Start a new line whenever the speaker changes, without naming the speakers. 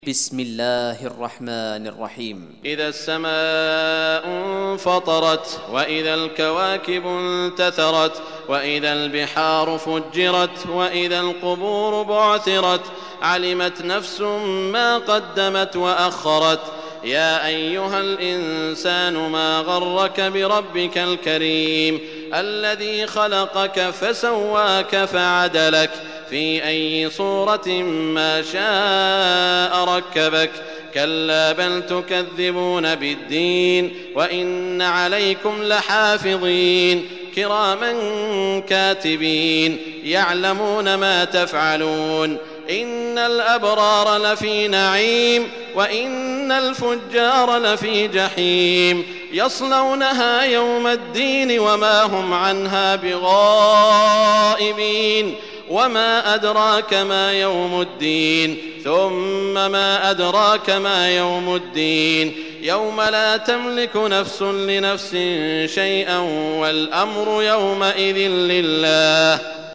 بسم الله الرحمن الرحيم.
إذا السماء انفطرت وإذا الكواكب انتثرت وإذا البحار فجرت وإذا القبور بعثرت علمت نفس ما قدمت وأخرت. يا أيها الإنسان ما غرك بربك الكريم الذي خلقك فسواك فعدلك في أي صورة ما شاء ركبك. كلا بل تكذبون بالدين وإن عليكم لحافظين كراما كاتبين يعلمون ما تفعلون. إن الأبرار لفي نعيم وإن الفجار لفي جحيم يصلونها يوم الدين وما هم عنها بغائبين. وما أدراك ما يوم الدين ثم ما أدراك ما يوم الدين يوم لا تملك نفس لنفس شيئا والأمر يومئذ لله.